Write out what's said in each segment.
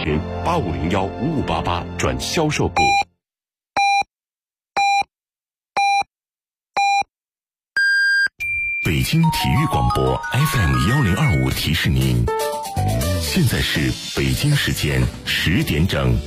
人85015588转销售部。北京体育广播 FM1025提示您，现在是北京时间10点整。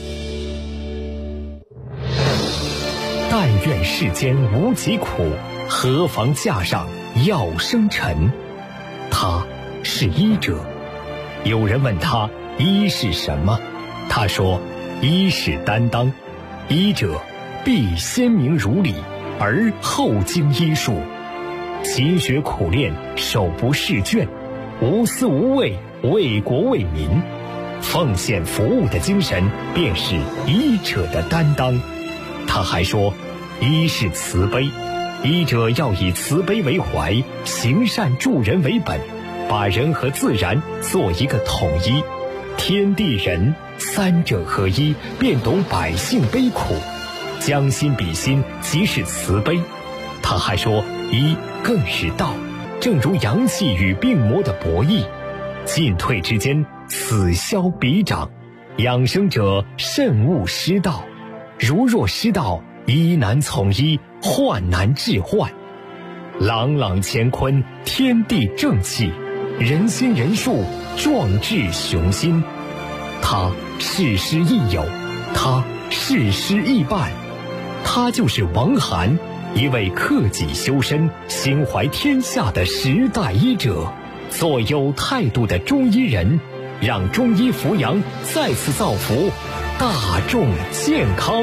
但愿世间无疾苦，何妨架上药生尘。他是医者。有人问他医是什么，他说医是担当，医者必先明如理，而后经医术，勤学苦练，手不释卷，无私无畏，为国为民，奉献服务的精神便是医者的担当。他还说医是慈悲，医者要以慈悲为怀，行善助人为本，把人和自然做一个统一，天地人三者合一，便懂百姓悲苦，将心比心，即是慈悲。他还说医更是道，正如阳气与病魔的博弈，进退之间，此消彼长，养生者慎勿失道，如若失道，医难从医，患难治患。朗朗乾坤，天地正气，人心人术，壮志雄心。他事师亦友，他事师亦伴，他就是王涵，一位克己修身、心怀天下的时代医者，做有态度的中医人，让中医扶阳再次造福大众健康。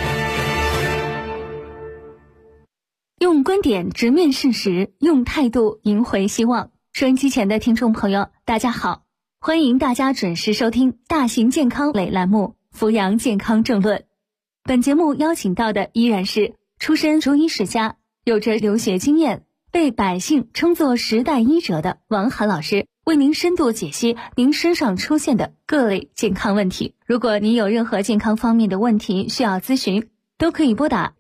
用观点直面事实，用态度赢回希望。收音机前的听众朋友，大家好，欢迎大家准时收听大型健康类栏目《扶阳健康政论》。本节目邀请到的依然是出身中医世家，有着留学经验，被百姓称作时代医者的王涵老师，为您深度解析您身上出现的各类健康问题。如果您有任何健康方面的问题需要咨询，都可以拨打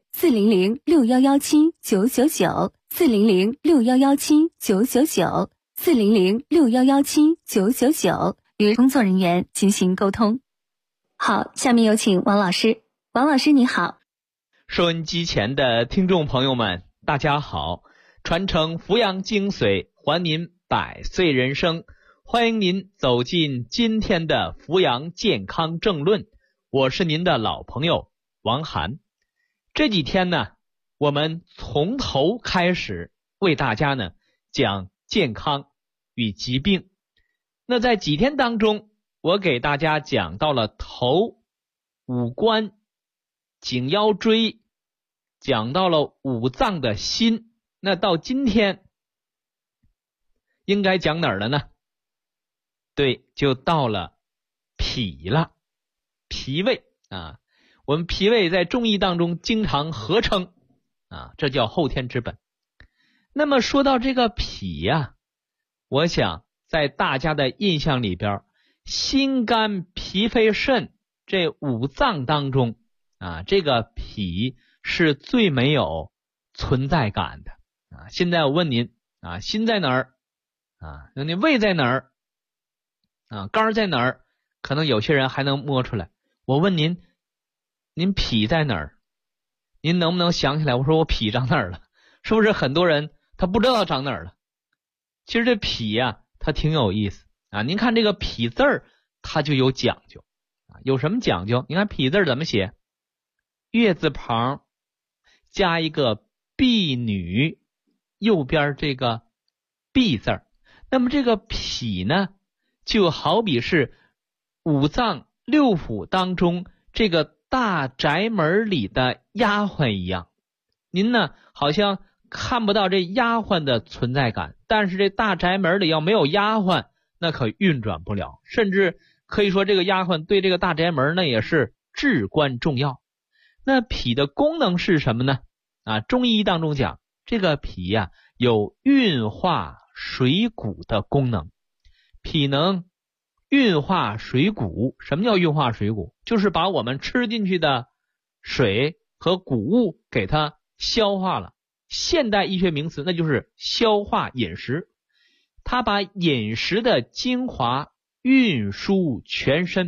400-6117-999，400-6117-999，400-6117-999，与工作人员进行沟通。好，下面有请王老师。王老师你好。 收音机前的听众朋友们，大家好，传承扶阳精髓，还您100岁人生，欢迎您走进今天的扶阳健康政论，我是您的老朋友王涵。这几天呢，我们从头开始为大家呢讲健康与疾病。那在几天当中，我给大家讲到了头、五官、颈腰椎，讲到了五脏的心。那到今天应该讲哪儿了呢？对，就到了脾了，脾胃啊。我们脾胃在中医当中经常合称啊，这叫后天之本。那么说到这个脾呀，我想在大家的印象里边，心肝脾肺肾这五脏当中啊，这个脾是最没有存在感的啊。现在我问您啊，心在哪儿啊？那你胃在哪儿啊？肝在哪儿？可能有些人还能摸出来。我问您，您脾在哪儿？您能不能想起来？我说我脾长哪儿了？是不是很多人他不知道长哪儿了？其实这脾呀，它挺有意思啊。您看这个脾字儿，它就有讲究啊。有什么讲究？你看脾字怎么写？月字旁加一个婢女，右边这个婢字儿。那么这个脾呢，就好比是五脏六腑当中这个大宅门里的丫鬟一样。您呢好像看不到这丫鬟的存在感，但是这大宅门里要没有丫鬟，那可运转不了，甚至可以说这个丫鬟对这个大宅门呢也是至关重要。那脾的功能是什么呢？啊，中医当中讲，这个脾呀有运化水谷的功能。脾能运化水谷。什么叫运化水谷？就是把我们吃进去的水和谷物给它消化了。现代医学名词那就是消化饮食。它把饮食的精华运输全身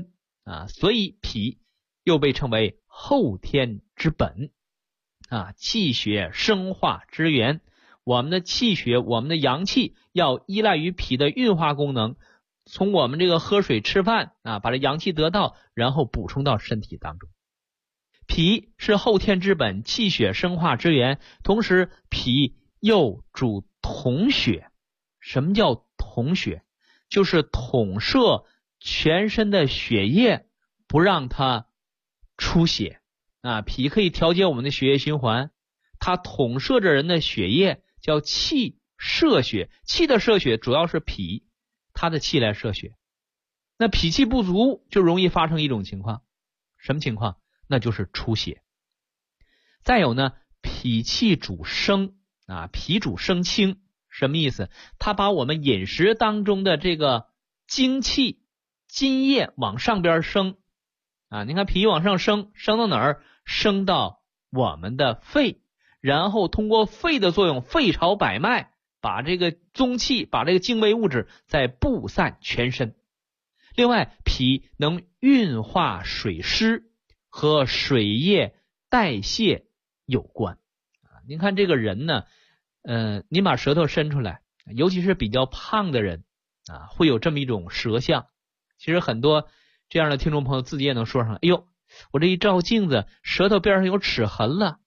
所以脾又被称为后天之本气血生化之源。我们的气血，我们的阳气要依赖于脾的运化功能，从我们这个喝水吃饭把这阳气得到，然后补充到身体当中。脾是后天之本，气血生化之源，同时脾又主统血。什么叫统血？就是统摄全身的血液，不让它出血脾可以调节我们的血液循环，它统摄着人的血液，叫气摄血。气的摄血主要是脾，它的气来摄血。那脾气不足就容易发生一种情况，什么情况？那就是出血。再有呢，脾气主升脾主升清。什么意思？它把我们饮食当中的这个精气津液往上边升你看脾往上升，升到哪儿？升到我们的肺，然后通过肺的作用，肺朝百脉，把这个宗气，把这个精微物质再布散全身。另外，脾能运化水湿，和水液代谢有关您看这个人呢您把舌头伸出来，尤其是比较胖的人会有这么一种舌象。其实很多这样的听众朋友自己也能说上，哎呦，我这一照镜子，舌头边上有齿痕了，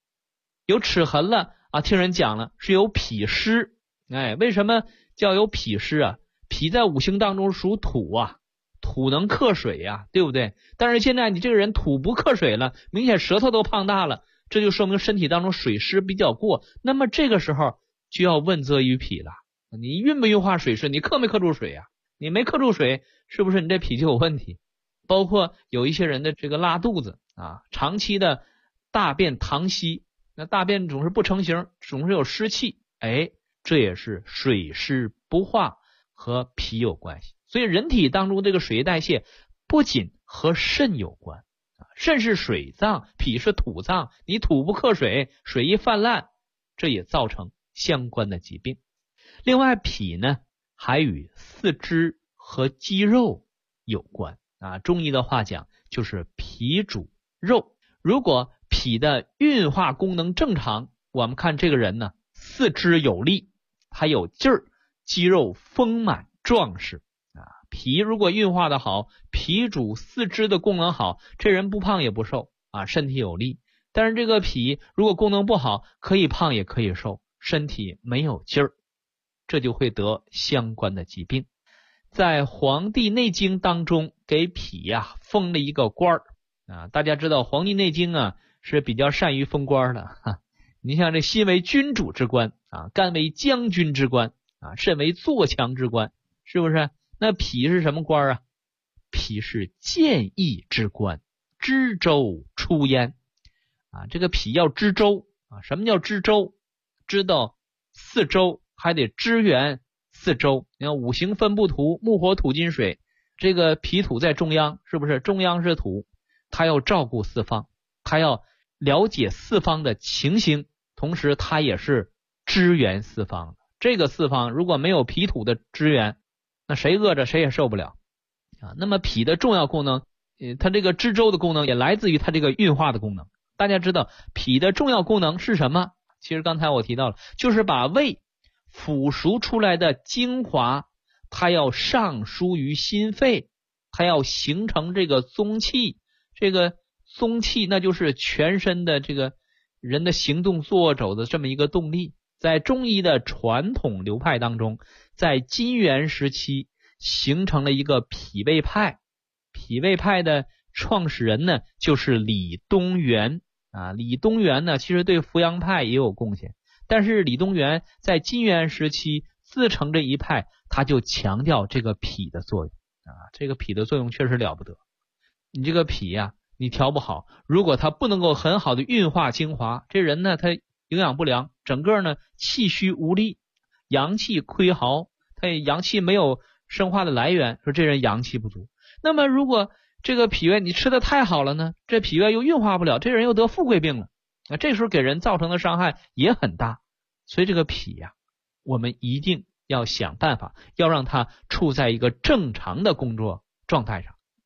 听人讲了是有脾湿。为什么叫有脾湿脾在五行当中属土土能克水对不对？但是现在你这个人土不克水了，明显舌头都胖大了，这就说明身体当中水湿比较过。那么这个时候就要问责于脾了，你运不运化水湿？你克没克住水你没克住水，是不是你这脾就有问题？包括有一些人的这个拉肚子长期的大便溏稀，那大便总是不成形，总是有湿气，这也是水湿不化和脾有关系。所以人体当中这个水液代谢不仅和肾有关肾是水脏，脾是土脏，你土不克水，水一泛滥，这也造成相关的疾病。另外，脾呢还与四肢和肌肉有关中医的话讲就是脾主肉。如果脾的运化功能正常，我们看这个人呢四肢有力，他有劲儿，肌肉丰满壮实脾如果运化的好，脾主四肢的功能好，这人不胖也不瘦身体有力。但是这个脾如果功能不好，可以胖也可以瘦，身体没有劲儿，这就会得相关的疾病。在《黄帝内经》当中给脾封了一个官儿大家知道《黄帝内经》是比较善于封官的你像这心为君主之官肝为将军之官肾为坐强之官，是不是？那脾是什么官脾是谏议之官，知州出焉这个脾要知州什么叫知州？知道四周，还得支援四周。你看五行分布图，木火土金水，这个脾土在中央，是不是？中央是土，他要照顾四方，他要了解四方的情形，同时他也是支援四方的。这个四方如果没有脾土的支援，那谁饿着谁也受不了那么脾的重要功能它这个支州的功能也来自于它这个运化的功能。大家知道脾的重要功能是什么？其实刚才我提到了，就是把胃腐熟出来的精华，它要上输于心肺，它要形成这个宗气。这个宗气那就是全身的这个人的行动坐走的这么一个动力。在中医的传统流派当中，在金元时期形成了一个脾胃派。脾胃派的创始人呢就是李东垣李东垣呢其实对扶阳派也有贡献，但是李东垣在金元时期自成这一派，他就强调这个脾的作用这个脾的作用确实了不得。你这个脾你调不好，如果他不能够很好的运化精华，这人呢他营养不良，整个呢气虚无力，阳气亏耗，他阳气没有生化的来源，说这人阳气不足。那么如果这个脾胃你吃的太好了呢，这脾胃又运化不了，这人又得富贵病了这时候给人造成的伤害也很大。所以这个脾我们一定要想办法，要让它处在一个正常的工作状态上。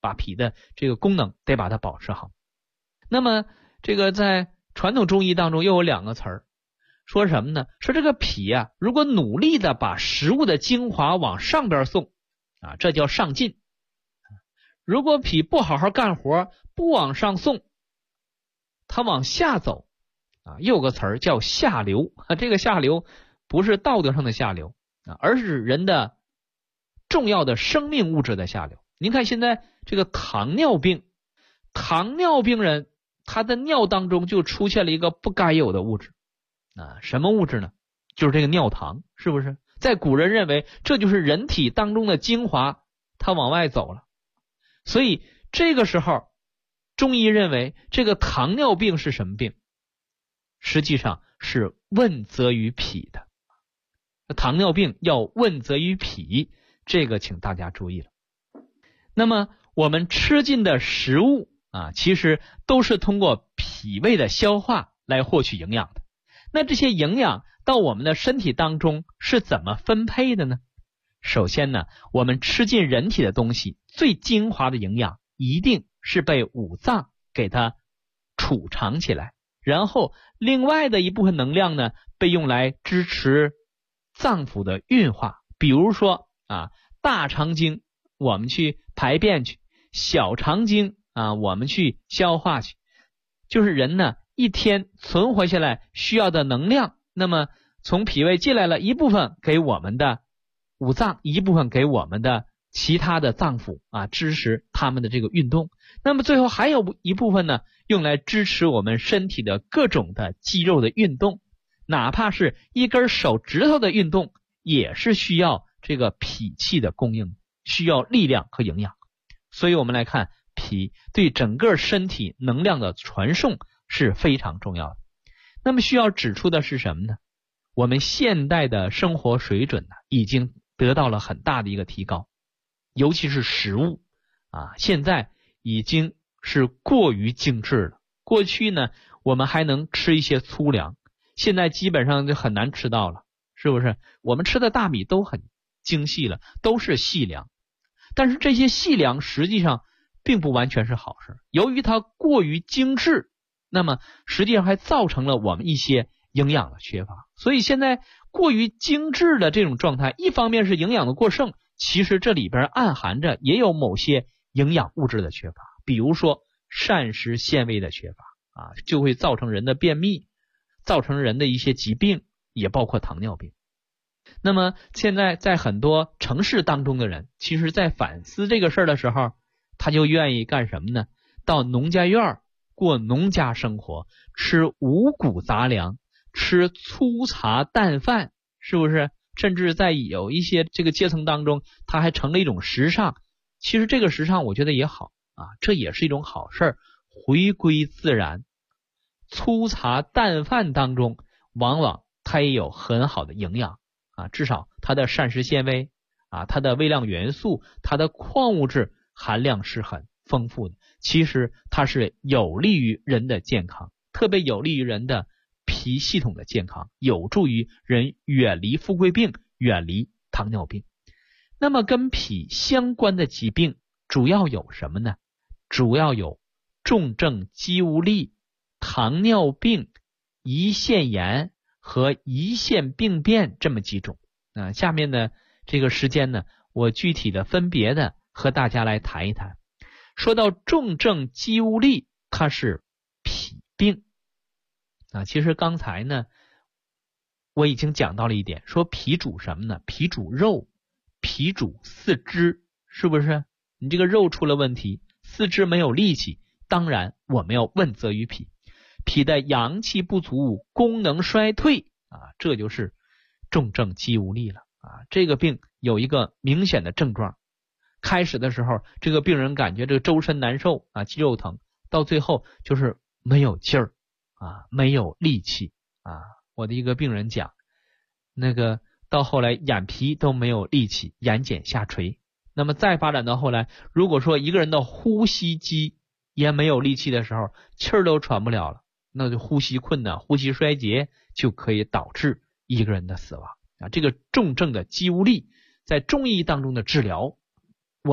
把脾的这个功能得把它保持好。那么这个在传统中医当中又有2个词儿，说什么呢？说这个脾啊，如果努力的把食物的精华往上边送啊，这叫上进；如果脾不好好干活，不往上送，它往下走啊，又有个词儿叫下流。这个下流不是道德上的下流啊，而是人的重要的生命物质的下流。您看现在这个糖尿病人他的尿当中就出现了一个不该有的物质啊，什么物质呢？就是这个尿糖，是不是？在古人认为这就是人体当中的精华，它往外走了。所以这个时候中医认为这个糖尿病是什么病？实际上是问责于脾的。糖尿病要问责于脾，这个请大家注意了。那么我们吃进的食物啊，其实都是通过脾胃的消化来获取营养的。那这些营养到我们的身体当中是怎么分配的呢？首先呢，我们吃进人体的东西，最精华的营养一定是被五脏给它储藏起来，然后另外的一部分能量呢，被用来支持脏腑的运化。比如说啊，大肠经我们去排便去，小肠经啊我们去消化去，就是人呢一天存活下来需要的能量，那么从脾胃进来了一部分给我们的五脏，一部分给我们的其他的脏腑啊，支持他们的这个运动。那么最后还有一部分呢，用来支持我们身体的各种的肌肉的运动，哪怕是一根手指头的运动，也是需要这个脾气的供应，需要力量和营养。所以我们来看，脾对整个身体能量的传送是非常重要的。那么需要指出的是什么呢？我们现代的生活水准呢，已经得到了很大的一个提高，尤其是食物啊，现在已经是过于精致了。过去呢，我们还能吃一些粗粮，现在基本上就很难吃到了，是不是？我们吃的大米都很精细了，都是细粮，但是这些细粮实际上并不完全是好事，由于它过于精致，那么实际上还造成了我们一些营养的缺乏。所以现在过于精致的这种状态，一方面是营养的过剩，其实这里边暗含着也有某些营养物质的缺乏，比如说膳食纤维的缺乏啊，就会造成人的便秘，造成人的一些疾病，也包括糖尿病。那么现在在很多城市当中的人，其实在反思这个事儿的时候，他就愿意干什么呢？到农家院过农家生活，吃五谷杂粮，吃粗茶淡饭，是不是？甚至在有一些这个阶层当中，它还成了一种时尚。其实这个时尚我觉得也好啊，这也是一种好事儿，回归自然。粗茶淡饭当中往往它也有很好的营养啊，至少它的膳食纤维啊，它的微量元素，它的矿物质含量是很丰富的。其实它是有利于人的健康，特别有利于人的脾系统的健康，有助于人远离富贵病，远离糖尿病。那么跟脾相关的疾病主要有什么呢？主要有重症肌无力、糖尿病、胰腺炎和胰腺病变这么几种。下面呢这个时间呢，我具体的分别的和大家来谈一谈。说到重症肌无力，它是脾病啊。其实刚才呢我已经讲到了一点，说脾主什么呢？脾主肉，脾主四肢，是不是？你这个肉出了问题，四肢没有力气，当然我们要问责于脾。脾的阳气不足，功能衰退啊，这就是重症肌无力了啊。这个病有一个明显的症状，开始的时候这个病人感觉这个周身难受啊，肌肉疼，到最后就是没有劲儿啊，没有力气啊。我的一个病人讲，那个到后来眼皮都没有力气，眼睑下垂。那么再发展到后来，如果说一个人的呼吸肌也没有力气的时候，气儿都喘不了了，那就呼吸困难、呼吸衰竭，就可以导致一个人的死亡啊。这个重症的肌无力在中医当中的治疗，我们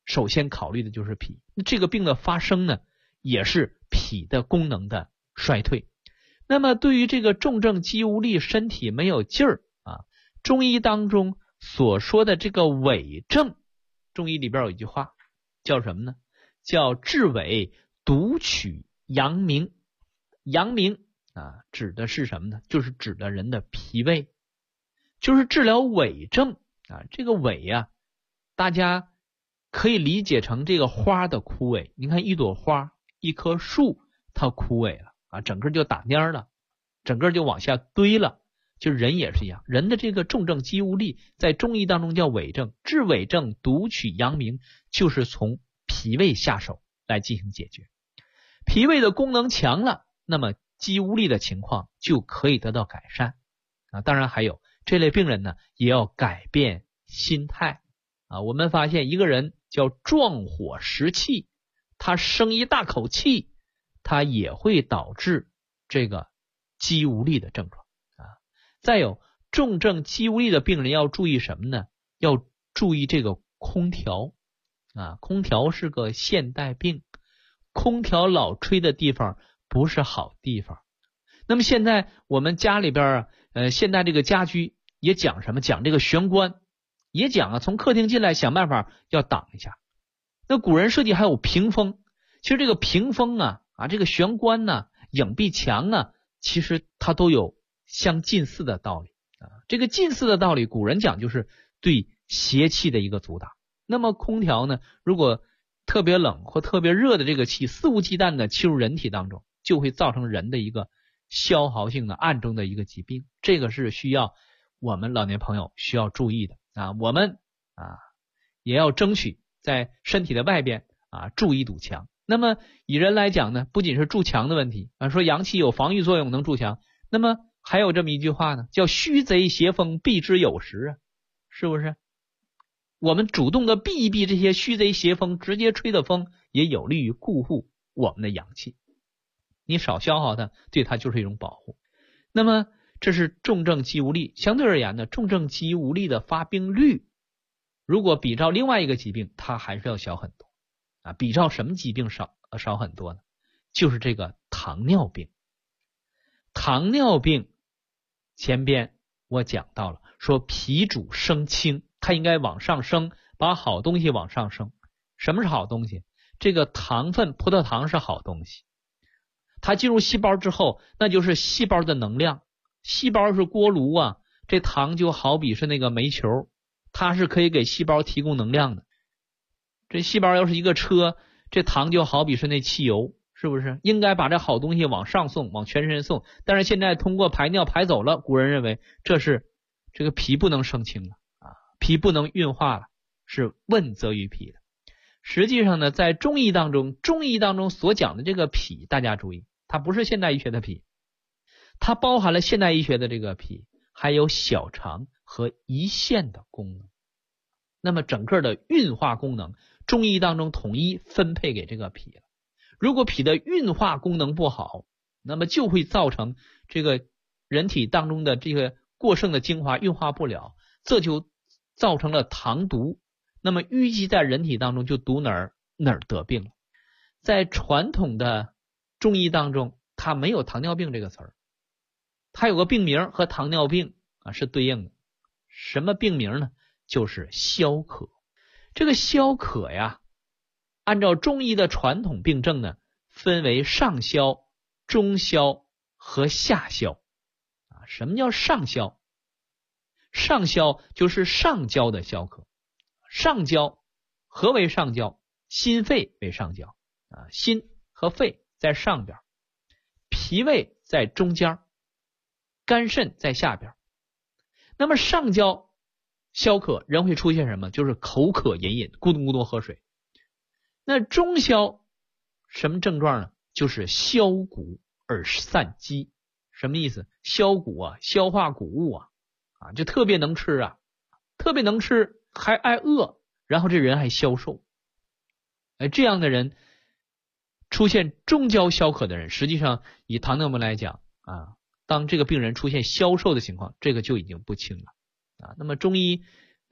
首先考虑的就是脾。这个病的发生呢，也是脾的功能的衰退。那么对于这个重症肌无力、身体没有劲儿啊，中医当中所说的这个痿症，中医里边有一句话叫什么呢？叫治痿独取阳明。阳明啊，指的是什么呢？就是指的人的脾胃，就是治疗痿症啊。这个痿啊，大家可以理解成这个花的枯萎。你看一朵花、一棵树，它枯萎了啊，整个就打蔫了，整个就往下堆了。就是人也是一样，人的这个重症肌无力，在中医当中叫痿症。治痿症独取阳明，就是从脾胃下手来进行解决。脾胃的功能强了，那么肌无力的情况就可以得到改善啊。当然还有这类病人呢，也要改变心态啊。我们发现一个人叫壮火食气，他生一大口气，他也会导致这个肌无力的症状啊。再有重症肌无力的病人要注意什么呢？要注意这个空调啊。空调是个现代病，空调老吹的地方不是好地方。那么现在我们家里边现在这个家居也讲什么？讲这个玄关，也讲啊，从客厅进来想办法要挡一下。那古人设计还有屏风，其实这个屏风啊这个玄关呢、影壁墙啊，其实它都有相近似的道理啊。这个近似的道理，古人讲就是对邪气的一个阻挡。那么空调呢，如果特别冷或特别热的这个气肆无忌惮的侵入人体当中，就会造成人的一个消耗性的暗中的一个疾病。这个是需要我们老年朋友需要注意的啊。我们也要争取在身体的外边筑一堵墙。那么以人来讲呢，不仅是筑墙的问题说阳气有防御作用能筑墙，那么还有这么一句话呢，叫虚贼邪风避之有时是不是？我们主动的避一避这些虚贼邪风直接吹的风，也有利于固护我们的阳气。你少消耗它，对它就是一种保护。那么这是重症肌无力。相对而言呢，重症肌无力的发病率，如果比照另外一个疾病，它还是要小很多比照什么疾病少很多呢？就是这个糖尿病。糖尿病前边我讲到了，说脾主升清，它应该往上升，把好东西往上升。什么是好东西？这个糖分，葡萄糖是好东西，它进入细胞之后，那就是细胞的能量。细胞是锅炉啊，这糖就好比是那个煤球，它是可以给细胞提供能量的。这细胞要是一个车，这糖就好比是那汽油，是不是？应该把这好东西往上送，往全身送。但是现在通过排尿排走了，古人认为这是这个脾不能升清了脾不能运化了，是问责于脾的。实际上呢，在中医当中所讲的这个脾，大家注意，它不是现代医学的脾，它包含了现代医学的这个脾，还有小肠和胰腺的功能。那么整个的运化功能，中医当中统一分配给这个脾了。如果脾的运化功能不好，那么就会造成这个人体当中的这个过剩的精华运化不了，这就造成了糖毒。那么淤积在人体当中，就毒哪儿得病了。在传统的中医当中，它没有糖尿病这个词儿，它有个病名和糖尿病是对应的。什么病名呢？就是消渴。这个消渴呀，按照中医的传统病症呢，分为上消、中消和下消什么叫上消？上消就是上焦的消渴。上焦，何为上焦？心肺为上焦心和肺在上边，脾胃在中间，肝肾在下边。那么上焦消渴，人会出现什么？就是口渴隐隐，咕咚咕咚喝水。那中消什么症状呢？就是消谷而散饥。什么意思？消谷消化谷物就特别能吃特别能吃，还爱饿，然后这人还消瘦。这样的人出现中焦消渴的人，实际上以糖尿病来讲当这个病人出现消瘦的情况，这个就已经不轻了那么中医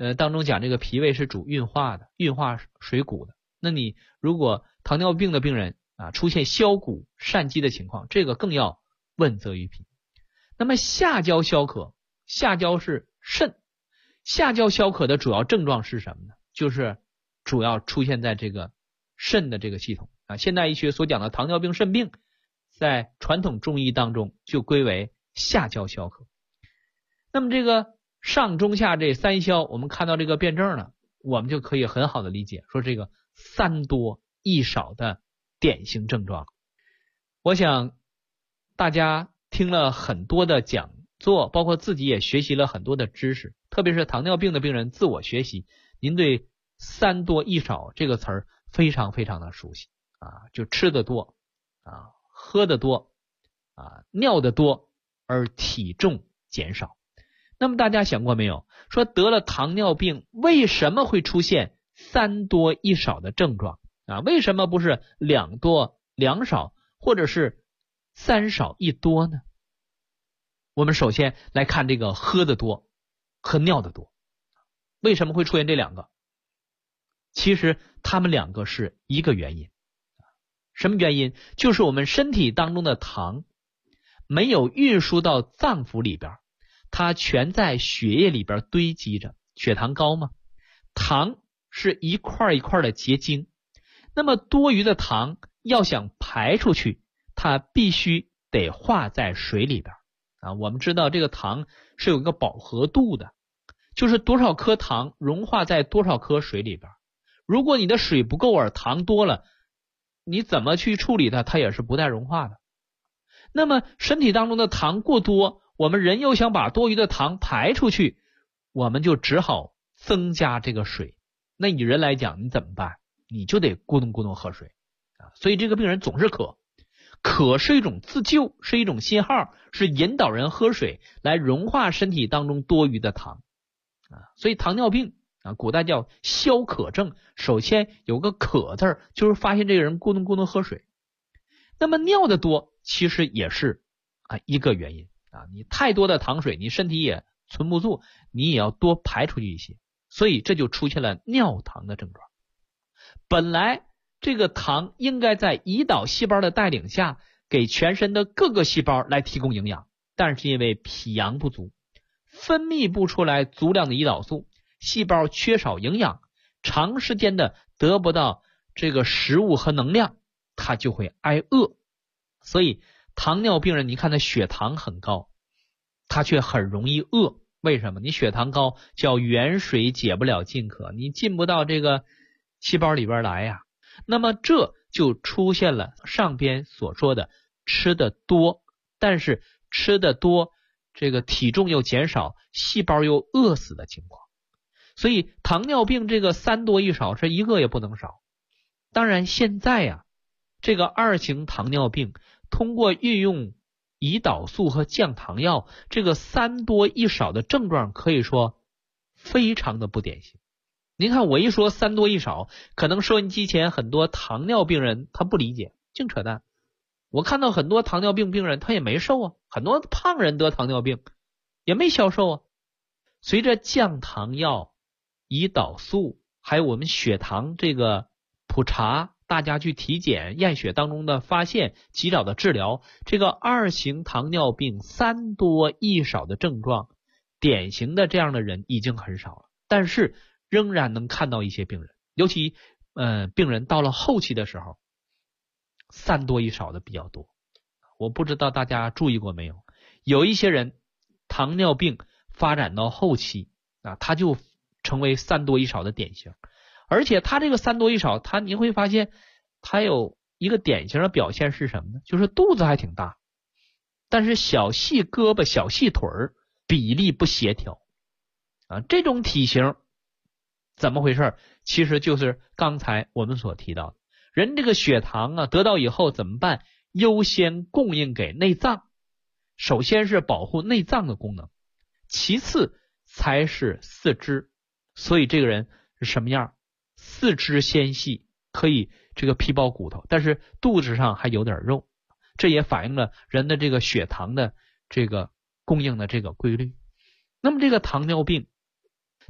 当中讲这个脾胃是主运化的，运化水谷的。那你如果糖尿病的病人出现消谷疝积的情况，这个更要问责于脾。那么下焦消渴，下焦是肾，下焦消渴的主要症状是什么呢？就是主要出现在这个肾的这个系统现代医学所讲的糖尿病肾病，在传统中医当中就归为下焦消渴。那么这个上中下这三消，我们看到这个辩证呢，我们就可以很好的理解说这个三多一少的典型症状。我想大家听了很多的讲座，包括自己也学习了很多的知识，特别是糖尿病的病人自我学习，您对三多一少这个词儿非常非常的熟悉就吃的多喝的多尿的多而体重减少。那么大家想过没有，说得了糖尿病为什么会出现三多一少的症状为什么不是两多两少或者是三少一多呢？我们首先来看这个喝的多和尿的多，为什么会出现这两个？其实他们两个是一个原因。什么原因？就是我们身体当中的糖没有运输到脏腑里边，它全在血液里边堆积着。血糖高吗？糖是一块一块的结晶，那么多余的糖要想排出去，它必须得化在水里边我们知道这个糖是有一个饱和度的，就是多少颗糖融化在多少颗水里边。如果你的水不够而糖多了，你怎么去处理它，它也是不带融化的。那么身体当中的糖过多，我们人又想把多余的糖排出去，我们就只好增加这个水。那以人来讲，你怎么办？你就得咕咚咕咚喝水所以这个病人总是渴，渴是一种自救，是一种信号，是引导人喝水来融化身体当中多余的糖所以糖尿病古代叫消渴症，首先有个渴字儿，就是发现这个人咕咚咕咚喝水。那么尿的多其实也是一个原因你太多的糖水你身体也存不住，你也要多排出去一些，所以这就出现了尿糖的症状。本来这个糖应该在胰岛细胞的带领下给全身的各个细胞来提供营养，但是因为脾阳不足，分泌不出来足量的胰岛素，细胞缺少营养，长时间的得不到这个食物和能量，它就会挨饿。所以糖尿病人你看他血糖很高，他却很容易饿。为什么？你血糖高叫远水解不了近渴，你进不到这个细胞里边来那么这就出现了上边所说的吃的多，但是吃的多这个体重又减少，细胞又饿死的情况。所以糖尿病这个三多一少是一个也不能少。当然现在这个二型糖尿病通过运用胰岛素和降糖药，这个三多一少的症状可以说非常的不典型。您看我一说三多一少，可能收音机前很多糖尿病人他不理解，净扯淡。我看到很多糖尿病病人他也没瘦很多胖人得糖尿病也没消瘦随着降糖药、胰岛素还有我们血糖这个普查，大家去体检验血当中的发现，及早的治疗，这个二型糖尿病三多一少的症状典型的这样的人已经很少了，但是仍然能看到一些病人，尤其病人到了后期的时候三多一少的比较多。我不知道大家注意过没有，有一些人糖尿病发展到后期他就成为三多一少的典型。而且他这个三多一少，你会发现他有一个典型的表现是什么呢？就是肚子还挺大，但是小细胳膊小细腿比例不协调这种体型怎么回事？其实就是刚才我们所提到的，人这个血糖得到以后怎么办？优先供应给内脏，首先是保护内脏的功能，其次才是四肢。所以这个人是什么样？四肢纤细，可以这个皮包骨头，但是肚子上还有点肉，这也反映了人的这个血糖的这个供应的这个规律。那么这个糖尿病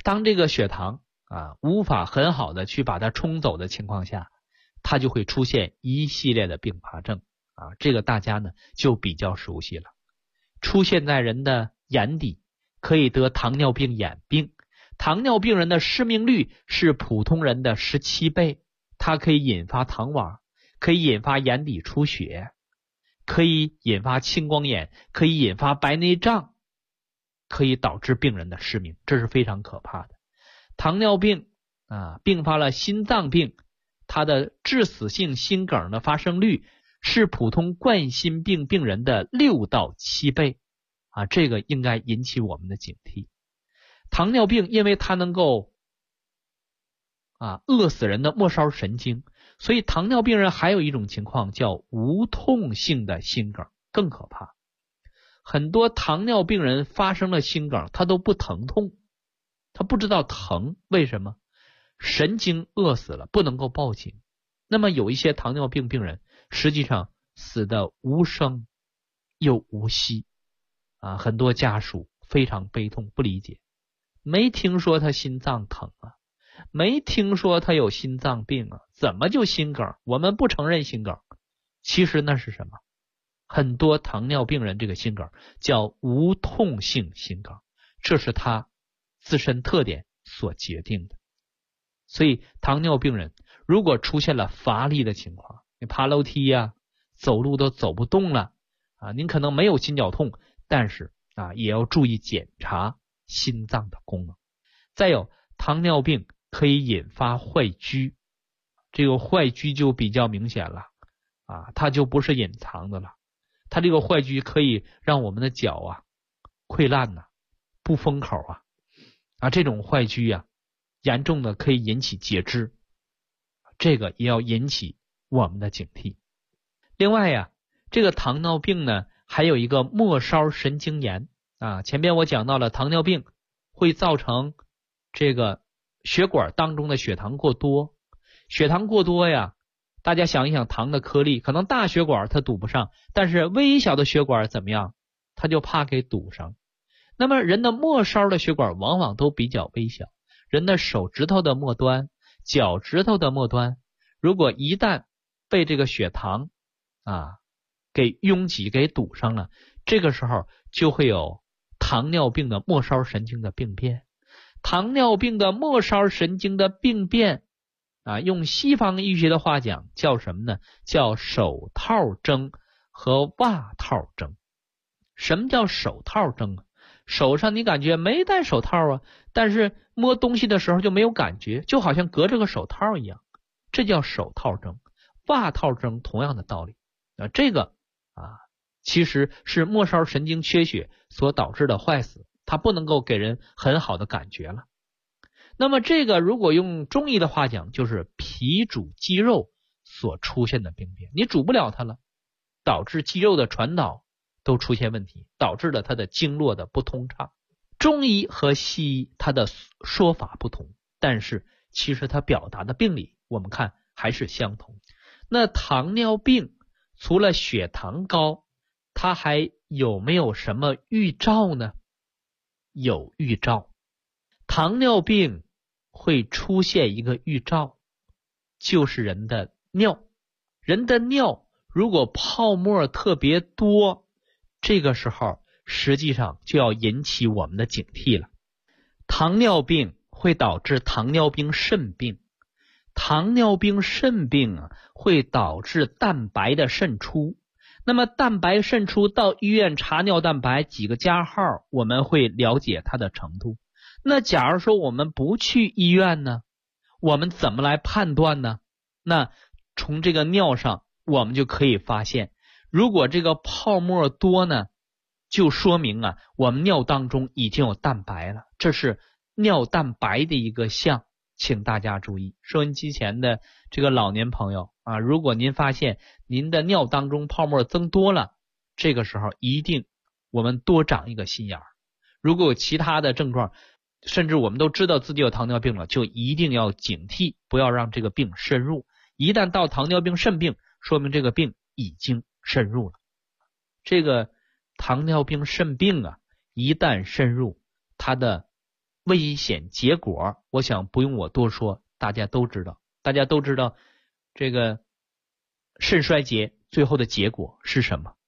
当这个血糖无法很好的去把它冲走的情况下，它就会出现一系列的并发症这个大家呢就比较熟悉了。出现在人的眼底，可以得糖尿病眼病。糖尿病人的失明率是普通人的17倍，它可以引发糖网，可以引发眼底出血，可以引发青光眼，可以引发白内障，可以导致病人的失明，这是非常可怕的。糖尿病并发了心脏病，它的致死性心梗的发生率是普通冠心病病人的6到7倍这个应该引起我们的警惕。糖尿病因为它能够扼死人的末梢神经，所以糖尿病人还有一种情况叫无痛性的心梗，更可怕。很多糖尿病人发生了心梗，他都不疼痛，他不知道疼，为什么？神经扼死了，不能够报警。那么有一些糖尿病病人实际上死得无声又无息很多家属非常悲痛，不理解，没听说他心脏疼没听说他有心脏病怎么就心梗？我们不承认心梗。其实那是什么？很多糖尿病人这个心梗叫无痛性心梗，这是他自身特点所决定的。所以糖尿病人如果出现了乏力的情况，你爬楼梯走路都走不动了您可能没有心绞痛，但是也要注意检查心脏的功能。再有，糖尿病可以引发坏疽，这个坏疽就比较明显了它就不是隐藏的了。它这个坏疽可以让我们的脚溃烂不封口这种坏疽严重的可以引起截肢，这个也要引起我们的警惕。另外这个糖尿病呢还有一个末梢神经炎前边我讲到了糖尿病会造成这个血管当中的血糖过多，血糖过多大家想一想糖的颗粒，可能大血管它堵不上，但是微小的血管怎么样？它就怕给堵上。那么人的末梢的血管往往都比较微小，人的手指头的末端、脚趾头的末端，如果一旦被这个血糖给拥挤给堵上了，这个时候就会有糖尿病的末梢神经的病变。糖尿病的末梢神经的病变用西方医学的话讲叫什么呢？叫手套征和袜套征。什么叫手套征手上你感觉没戴手套但是摸东西的时候就没有感觉，就好像隔着个手套一样，这叫手套征。袜套征同样的道理这个其实是末梢神经缺血所导致的坏死，它不能够给人很好的感觉了。那么这个如果用中医的话讲，就是脾主肌肉所出现的病变，你主不了它了，导致肌肉的传导都出现问题，导致了它的经络的不通畅。中医和西医它的说法不同，但是其实它表达的病理我们看还是相同。那糖尿病除了血糖高，它还有没有什么预兆呢？有预兆。糖尿病会出现一个预兆，就是人的尿。人的尿如果泡沫特别多，这个时候实际上就要引起我们的警惕了。糖尿病会导致糖尿病肾病，糖尿病肾病会导致蛋白的渗出。那么蛋白渗出到医院查尿蛋白几个加号，我们会了解它的程度。那假如说我们不去医院呢，我们怎么来判断呢？那从这个尿上我们就可以发现，如果这个泡沫多呢，就说明我们尿当中已经有蛋白了，这是尿蛋白的一个项，请大家注意。收音机前的这个老年朋友如果您发现您的尿当中泡沫增多了，这个时候一定我们多长一个心眼儿。如果有其他的症状，甚至我们都知道自己有糖尿病了，就一定要警惕，不要让这个病渗入。一旦到糖尿病肾病，说明这个病已经渗入了。这个糖尿病肾病一旦渗入，它的危险结果，我想不用我多说，大家都知道。大家都知道这个肾衰竭最后的结果是什么？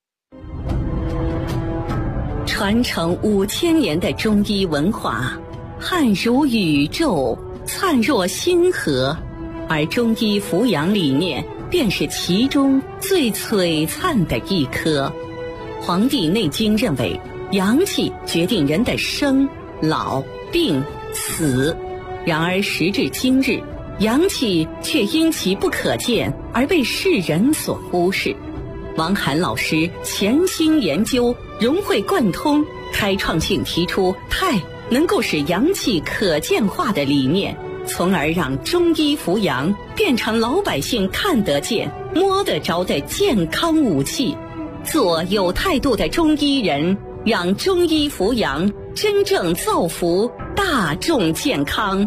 传承5000年的中医文化，汉如宇宙，灿若星河，而中医扶阳理念便是其中最璀璨的一颗。《黄帝内经》认为，阳气决定人的生、老、病、死。然而时至今日，阳气却因其不可见而被世人所忽视。王涵老师潜心研究，融会贯通，开创性提出太能够使阳气可见化的理念，从而让中医扶阳变成老百姓看得见、摸得着的健康武器。做有态度的中医人，让中医扶阳真正造福大众健康。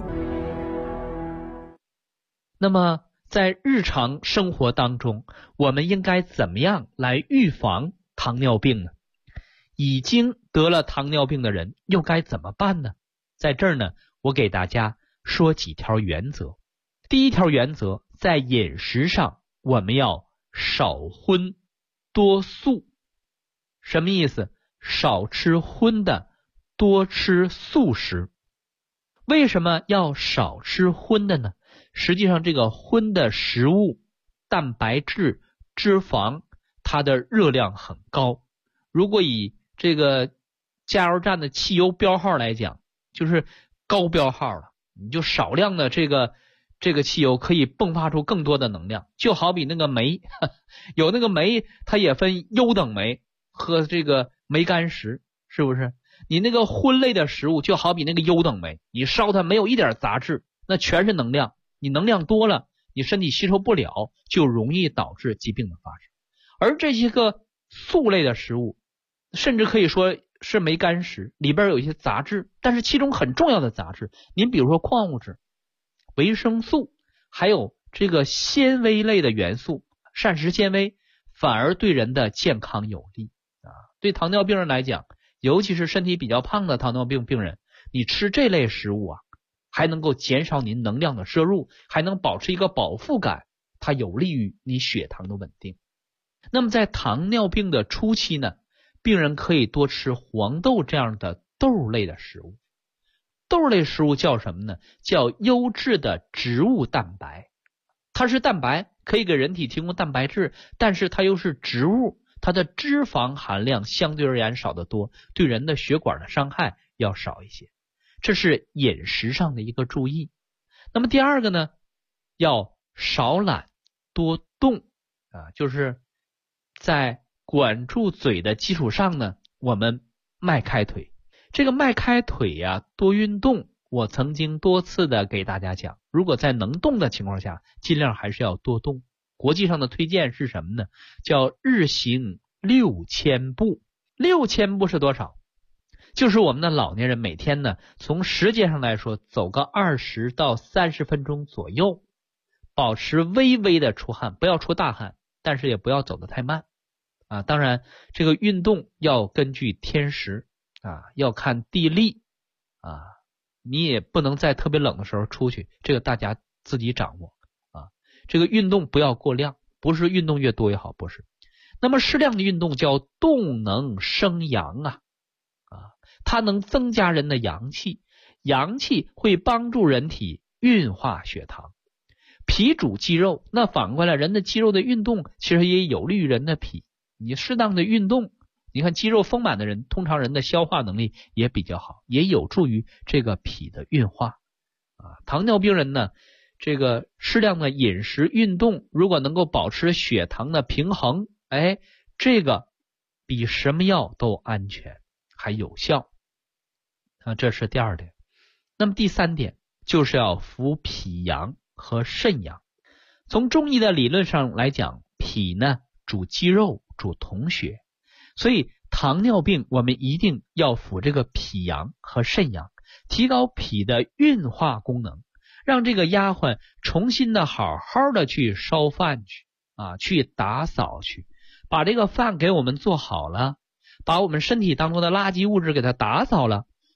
那么在日常生活当中，我们应该怎么样来预防糖尿病呢？已经得了糖尿病的人又该怎么办呢？在这儿呢，我给大家说几条原则。第一条原则，在饮食上我们要少荤多素。什么意思？少吃荤的，多吃素食。为什么要少吃荤的呢？实际上这个荤的食物，蛋白质、脂肪，它的热量很高。如果以这个加油站的汽油标号来讲，就是高标号了。你就少量的这个汽油可以迸发出更多的能量，就好比那个煤，有那个煤它也分优等煤和这个煤矸石，是不是？你那个荤类的食物就好比那个优等煤，你烧它没有一点杂质，那全是能量，你能量多了，你身体吸收不了，就容易导致疾病的发生。而这些个素类的食物，甚至可以说是煤矸石，里边有一些杂质，但是其中很重要的杂质，您比如说矿物质、维生素，还有这个纤维类的元素，膳食纤维，反而对人的健康有利啊。对糖尿病人来讲，尤其是身体比较胖的糖尿病病人，你吃这类食物啊，还能够减少您能量的摄入，还能保持一个饱腹感，它有利于你血糖的稳定。那么在糖尿病的初期呢，病人可以多吃黄豆这样的豆类的食物。豆类食物叫什么呢？叫优质的植物蛋白。它是蛋白，可以给人体提供蛋白质，但是它又是植物，它的脂肪含量相对而言少得多，对人的血管的伤害要少一些。这是饮食上的一个注意。那么第二个呢，要少懒多动啊，就是在管住嘴的基础上呢，我们迈开腿。这个迈开腿呀，多运动，我曾经多次的给大家讲，如果在能动的情况下，尽量还是要多动。国际上的推荐是什么呢？叫日行6000步。6000步是多少？就是我们的老年人每天呢，从时间上来说，走个20到30分钟左右，保持微微的出汗，不要出大汗，但是也不要走得太慢啊。当然这个运动要根据天时啊，要看地利啊，你也不能在特别冷的时候出去，这个大家自己掌握啊。这个运动不要过量，不是运动越多越好，不是。那么适量的运动叫动能生阳啊，它能增加人的阳气，阳气会帮助人体运化血糖。脾主肌肉，那反过来人的肌肉的运动其实也有利于人的脾。你适当的运动，你看肌肉丰满的人，通常人的消化能力也比较好，也有助于这个脾的运化啊。糖尿病人呢，这个适量的饮食运动，如果能够保持血糖的平衡，这个比什么药都安全还有效啊。这是第二点。那么第三点就是要扶脾阳和肾阳。从中医的理论上来讲，脾呢主肌肉，主统血，所以糖尿病我们一定要扶这个脾阳和肾阳，提高脾的运化功能，让这个丫鬟重新的好好的去烧饭去啊，去打扫去，把这个饭给我们做好了，把我们身体当中的垃圾物质给它打扫了，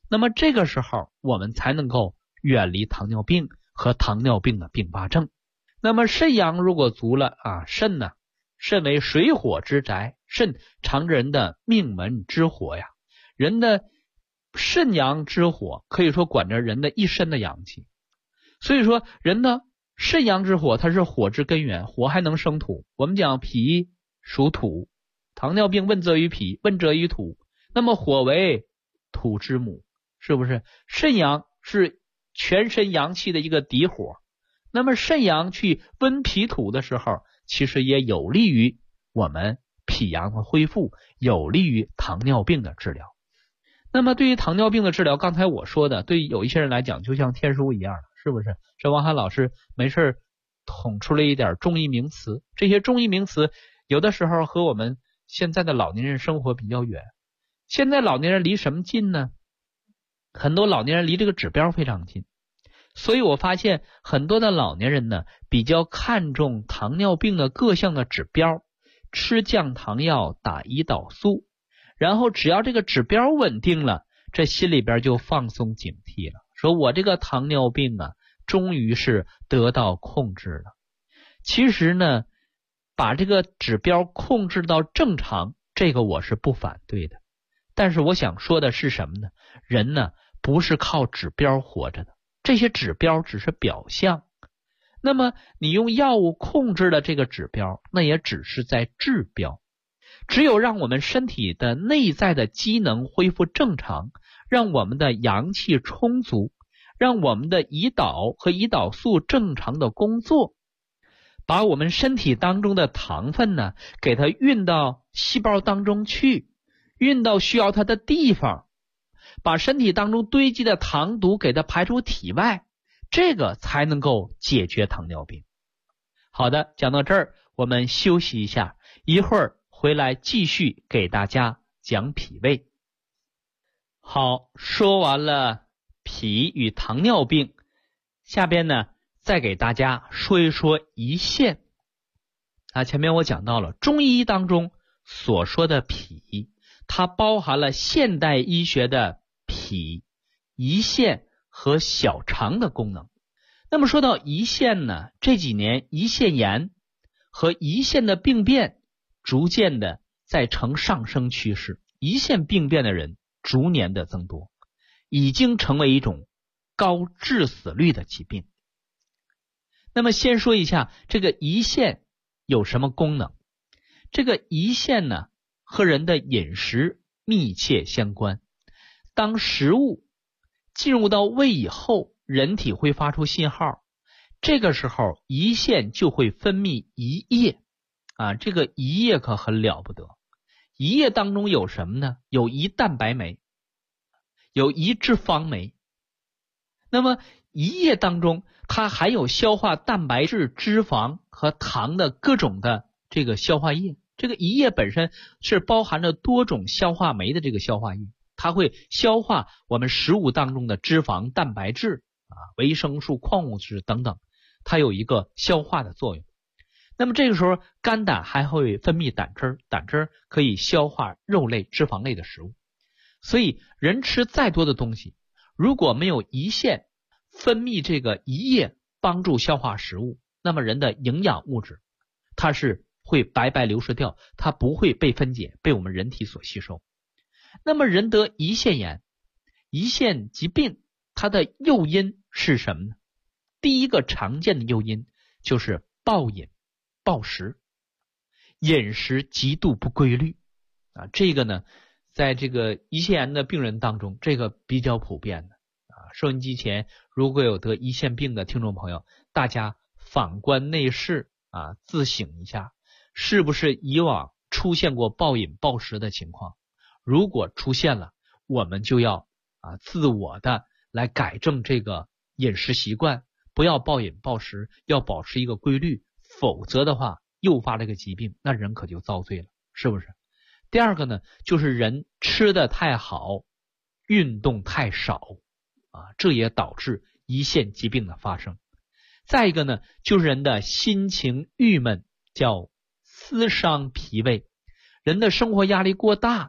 那么这个时候我们才能够远离糖尿病和糖尿病的并发症。那么肾阳如果足了肾呢，肾为水火之宅，肾藏着人的命门之火呀。人的肾阳之火可以说管着人的一身的阳气，所以说人的肾阳之火它是火之根源，火还能生土。我们讲脾属土，糖尿病问责于脾，问责于土，那么火为土之母，是不是？肾阳是全身阳气的一个底火，那么肾阳去温脾土的时候，其实也有利于我们脾阳的恢复，有利于糖尿病的治疗。那么对于糖尿病的治疗，刚才我说的对于有一些人来讲就像天书一样的，是不是？这王涵老师没事捅出了一点中医名词，这些中医名词有的时候和我们现在的老年人生活比较远。现在老年人离什么近呢？很多老年人离这个指标非常近，所以我发现很多的老年人呢比较看重糖尿病的各项的指标，吃降糖药，打胰岛素，然后只要这个指标稳定了，这心里边就放松警惕了，说我这个糖尿病终于是得到控制了。其实呢，把这个指标控制到正常，这个我是不反对的。但是我想说的是什么呢？人呢不是靠指标活着的，这些指标只是表象。那么你用药物控制了这个指标，那也只是在治标。只有让我们身体的内在的机能恢复正常，让我们的阳气充足，让我们的胰岛和胰岛素正常的工作，把我们身体当中的糖分呢给它运到细胞当中去，运到需要它的地方，把身体当中堆积的糖毒给它排出体外，这个才能够解决糖尿病。好的，讲到这儿我们休息一下，一会儿回来继续给大家讲脾胃。好，说完了脾与糖尿病，下边呢再给大家说一说胰腺。前面我讲到了中医当中所说的脾，它包含了现代医学的脾、胰腺和小肠的功能。那么说到胰腺呢，这几年胰腺炎和胰腺的病变逐渐的在呈上升趋势，胰腺病变的人逐年的增多，已经成为一种高致死率的疾病。那么先说一下这个胰腺有什么功能。这个胰腺呢和人的饮食密切相关，当食物进入到胃以后，人体会发出信号，这个时候胰腺就会分泌胰液这个胰液可很了不得。胰液当中有什么呢？有胰蛋白酶，有胰脂肪酶。那么胰液当中它还有消化蛋白质、脂肪和糖的各种的这个消化液。这个胰液本身是包含着多种消化酶的这个消化液，它会消化我们食物当中的脂肪、蛋白质维生素、矿物质等等，它有一个消化的作用。那么这个时候肝胆还会分泌胆汁，胆汁可以消化肉类、脂肪类的食物。所以人吃再多的东西，如果没有胰腺分泌这个胰液帮助消化食物，那么人的营养物质它是会白白流失掉，它不会被分解，被我们人体所吸收。那么人得胰腺炎、胰腺疾病，它的诱因是什么呢？第一个常见的诱因就是暴饮暴食，饮食极度不规律这个呢在这个胰腺炎的病人当中，这个比较普遍的收音机前如果有得胰腺病的听众朋友，大家反观内视自省一下，是不是以往出现过暴饮暴食的情况？如果出现了，我们就要自我的来改正这个饮食习惯，不要暴饮暴食，要保持一个规律，否则的话诱发这个疾病，那人可就遭罪了，是不是？第二个呢，就是人吃的太好，运动太少这也导致胰腺疾病的发生。再一个呢，就是人的心情郁闷，叫思伤脾胃。人的生活压力过大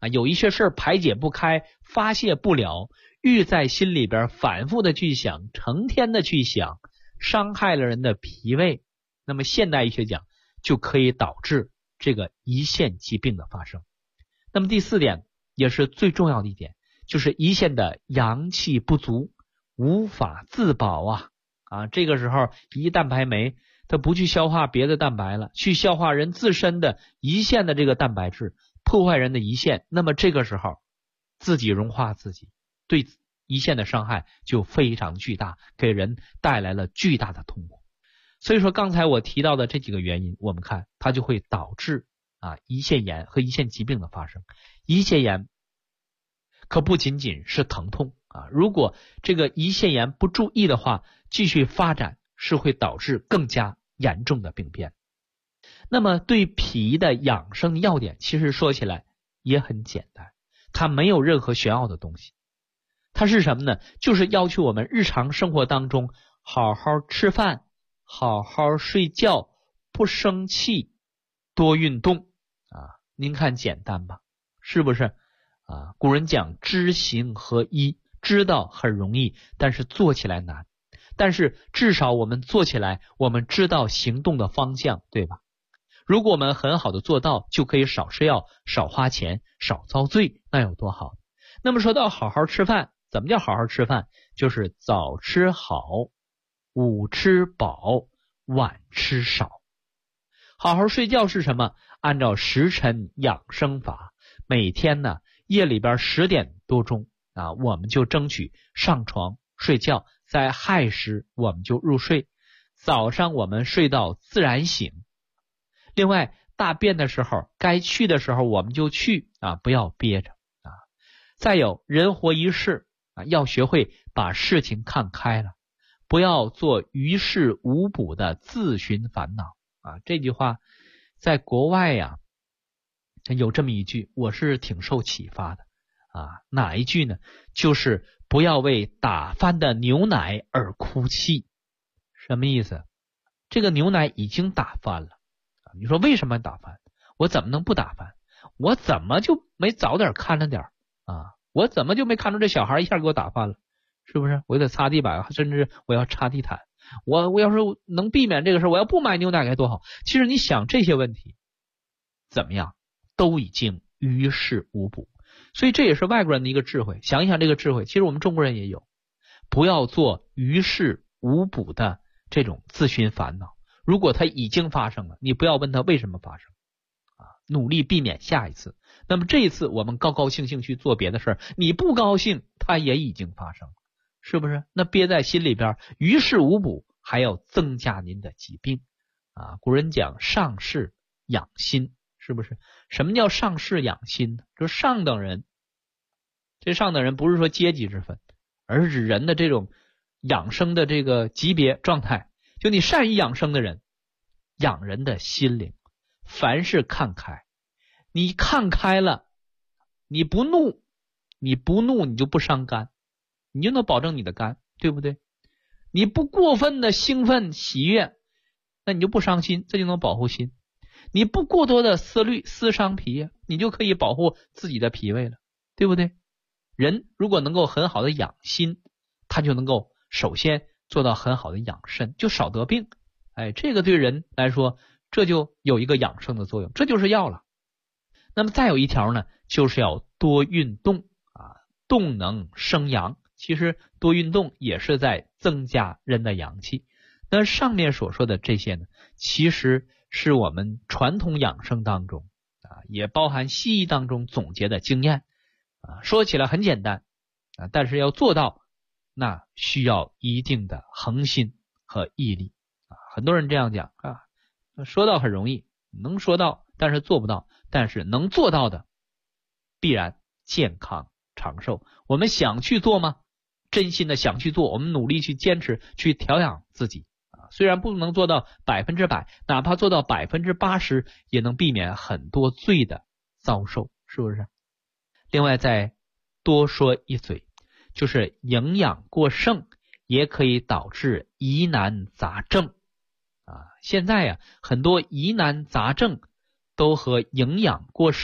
有一些事儿排解不开，发泄不了，郁在心里边，反复的去想，成天的去想，伤害了人的脾胃，那么现代医学讲就可以导致这个胰腺疾病的发生。那么第4点也是最重要的一点，就是胰腺的阳气不足，无法自保这个时候胰蛋白酶它不去消化别的蛋白了，去消化人自身的胰腺的这个蛋白质，破坏人的胰腺，那么这个时候自己融化自己，对胰腺的伤害就非常巨大，给人带来了巨大的痛苦。所以说刚才我提到的这几个原因，我们看它就会导致胰腺炎和胰腺疾病的发生。胰腺炎可不仅仅是疼痛如果这个胰腺炎不注意的话，继续发展是会导致更加严重的病变。那么对脾的养生要点其实说起来也很简单，它没有任何玄奥的东西。它是什么呢？就是要求我们日常生活当中好好吃饭，好好睡觉，不生气，多运动您看简单吧，是不是古人讲知行合一，知道很容易，但是做起来难。但是至少我们做起来，我们知道行动的方向，对吧？如果我们很好的做到，就可以少吃药，少花钱，少遭罪，那有多好。那么说到好好吃饭，怎么叫好好吃饭？就是早吃好，午吃饱，晚吃少。好好睡觉是什么？按照时辰养生法，每天呢夜里边10点多钟我们就争取上床睡觉，在亥时我们就入睡，早上我们睡到自然醒。另外大便的时候该去的时候我们就去不要憋着再有人活一世要学会把事情看开了，不要做于事无补的自寻烦恼这句话在国外有这么一句，我是挺受启发的哪一句呢？就是不要为打翻的牛奶而哭泣。什么意思？这个牛奶已经打翻了你说为什么打翻？我怎么能不打翻？我怎么就没早点看着点我怎么就没看出这小孩一下给我打翻了？是不是？我得擦地板，甚至我要擦地毯。我要是能避免这个事，我要不买牛奶该多好。其实你想这些问题怎么样都已经于事无补。所以这也是外国人的一个智慧，想一想这个智慧其实我们中国人也有，不要做于事无补的这种自寻烦恼。如果它已经发生了，你不要问它为什么发生努力避免下一次。那么这一次我们高高兴兴去做别的事儿，你不高兴它也已经发生了，是不是？那憋在心里边于事无补，还要增加您的疾病古人讲上士养心，是不是？什么叫上士养心呢？就是上等人，这上等人不是说阶级之分，而是指人的这种养生的这个级别状态。就你善于养生的人，养人的心灵，凡事看开。你看开了，你不怒你就不伤肝，你就能保证你的肝，对不对？你不过分的兴奋喜悦，那你就不伤心，这就能保护心。你不过多的思虑思伤脾你就可以保护自己的脾胃了，对不对？人如果能够很好的养心，他就能够首先做到很好的养肾，就少得病。这个对人来说这就有一个养生的作用，这就是药了。那么再有一条呢，就是要多运动动能生阳。其实多运动也是在增加人的阳气。那上面所说的这些呢，其实是我们传统养生当中也包含西医当中总结的经验说起来很简单但是要做到那需要一定的恒心和毅力很多人这样讲说到很容易，能说到但是做不到，但是能做到的必然健康长寿。我们想去做吗？真心的想去做，我们努力去坚持去调养自己虽然不能做到100%，哪怕做到80%也能避免很多罪的遭受，是不是？另外再多说一嘴，就是营养过剩也可以导致疑难杂症现在很多疑难杂症都和营养过剩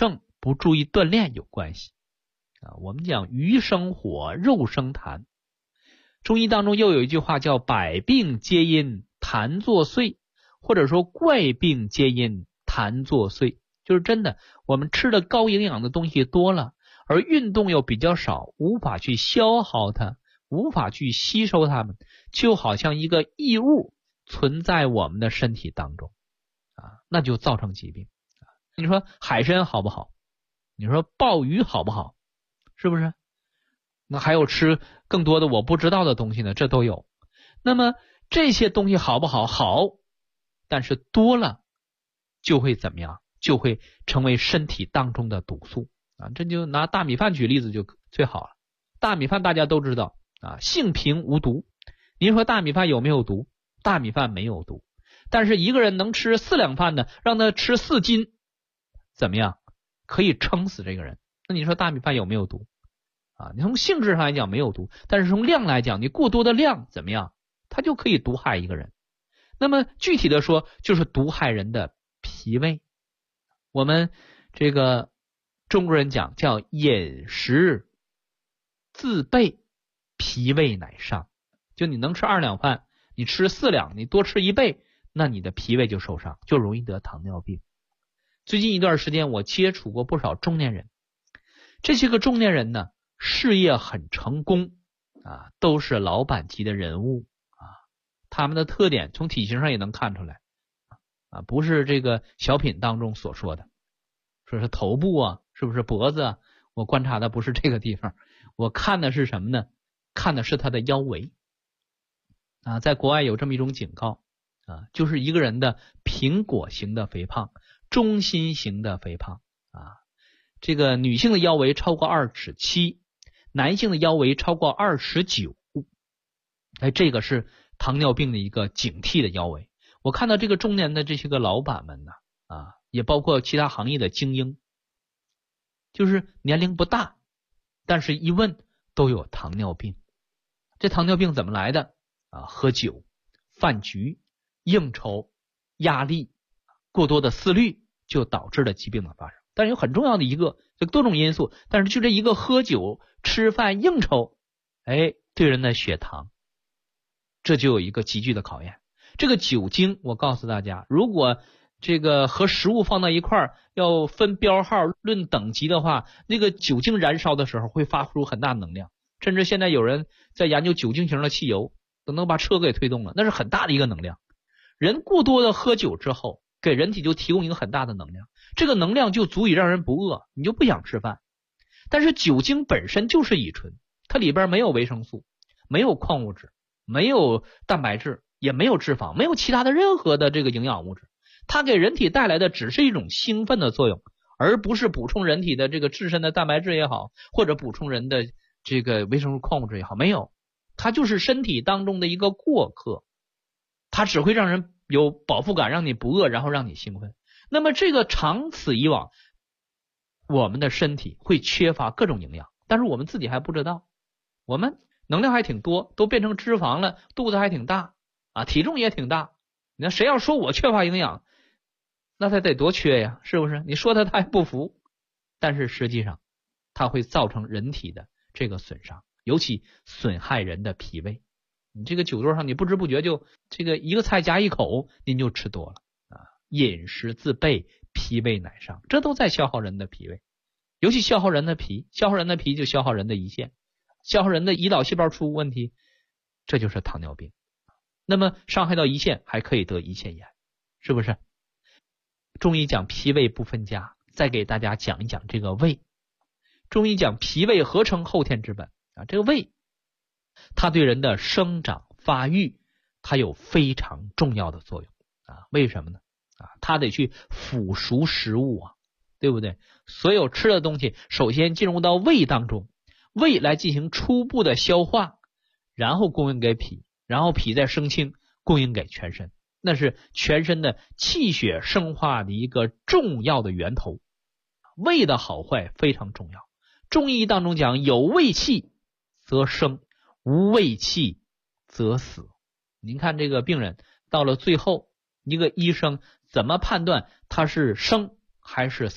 不注意锻炼有关系我们讲鱼生火，肉生痰。中医当中又有一句话叫百病皆因痰作祟，或者说怪病皆因痰作祟，就是真的我们吃的高营养的东西多了，而运动又比较少，无法去消耗它，无法去吸收它们，就好像一个异物存在我们的身体当中那就造成疾病你说海参好不好？你说鲍鱼好不好？是不是？那还有吃更多的我不知道的东西呢，这都有。那么这些东西好不好？好，但是多了就会怎么样？就会成为身体当中的毒素这就拿大米饭举例子就最好了。大米饭大家都知道性平无毒。您说大米饭有没有毒？大米饭没有毒，但是一个人能吃4两饭呢，让他吃4斤，怎么样？可以撑死这个人。那你说大米饭有没有毒你从性质上来讲没有毒，但是从量来讲，你过多的量怎么样？它就可以毒害一个人。那么具体的说，就是毒害人的脾胃。我们这个中国人讲叫饮食自备，脾胃乃伤。就你能吃2两饭，你吃4两，你多吃1倍，那你的脾胃就受伤，就容易得糖尿病。最近一段时间我接触过不少中年人，这些个中年人呢事业很成功都是老板级的人物他们的特点从体型上也能看出来不是这个小品当中所说的，说是头部是不是脖子我观察的不是这个地方，我看的是什么呢？看的是他的腰围在国外有这么一种警告就是一个人的苹果型的肥胖、中心型的肥胖这个女性的腰围超过2.7尺，男性的腰围超过29，这个是糖尿病的一个警惕的腰围。我看到这个中年的这些个老板们呢也包括其他行业的精英，就是年龄不大，但是一问都有糖尿病。这糖尿病怎么来的喝酒、饭局、应酬、压力、过多的思虑就导致了疾病的发生。但是有很重要的一个，这多种因素，但是就这一个喝酒、吃饭、应酬对人的血糖这就有一个急剧的考验。这个酒精我告诉大家，如果这个和食物放到一块儿要分标号论等级的话，那个酒精燃烧的时候会发出很大能量，甚至现在有人在研究酒精型的汽油，都能把车给推动了，那是很大的一个能量。人过多的喝酒之后，给人体就提供一个很大的能量，这个能量就足以让人不饿，你就不想吃饭。但是酒精本身就是乙醇，它里边没有维生素，没有矿物质，没有蛋白质，也没有脂肪，没有其他的任何的这个营养物质，它给人体带来的只是一种兴奋的作用，而不是补充人体的这个自身的蛋白质也好，或者补充人的这个维生素矿物质也好，没有，它就是身体当中的一个过客，它只会让人有饱腹感，让你不饿，然后让你兴奋。那么这个长此以往，我们的身体会缺乏各种营养，但是我们自己还不知道，我们能量还挺多，都变成脂肪了，肚子还挺大体重也挺大。你看谁要说我缺乏营养，那他得多缺呀，是不是？你说他还不服，但是实际上它会造成人体的这个损伤，尤其损害人的脾胃。你这个酒桌上你不知不觉就这个一个菜夹一口，您就吃多了饮食自备，脾胃乃伤，这都在消耗人的脾胃，尤其消耗人的脾，消耗人的脾就消耗人的胰腺，消耗人的胰岛细胞出问题，这就是糖尿病。那么伤害到胰腺，还可以得胰腺炎，是不是？中医讲脾胃不分家，再给大家讲一讲这个胃。中医讲脾胃合成后天之本这个胃它对人的生长发育它有非常重要的作用为什么呢？它得去腐熟食物对不对？所有吃的东西首先进入到胃当中，胃来进行初步的消化，然后供应给脾，然后脾再生清供应给全身，那是全身的气血生化的一个重要的源头。胃的好坏非常重要。中医当中讲有胃气则生，无胃气则死。您看这个病人到了最后，一个医生怎么判断他是生还是死？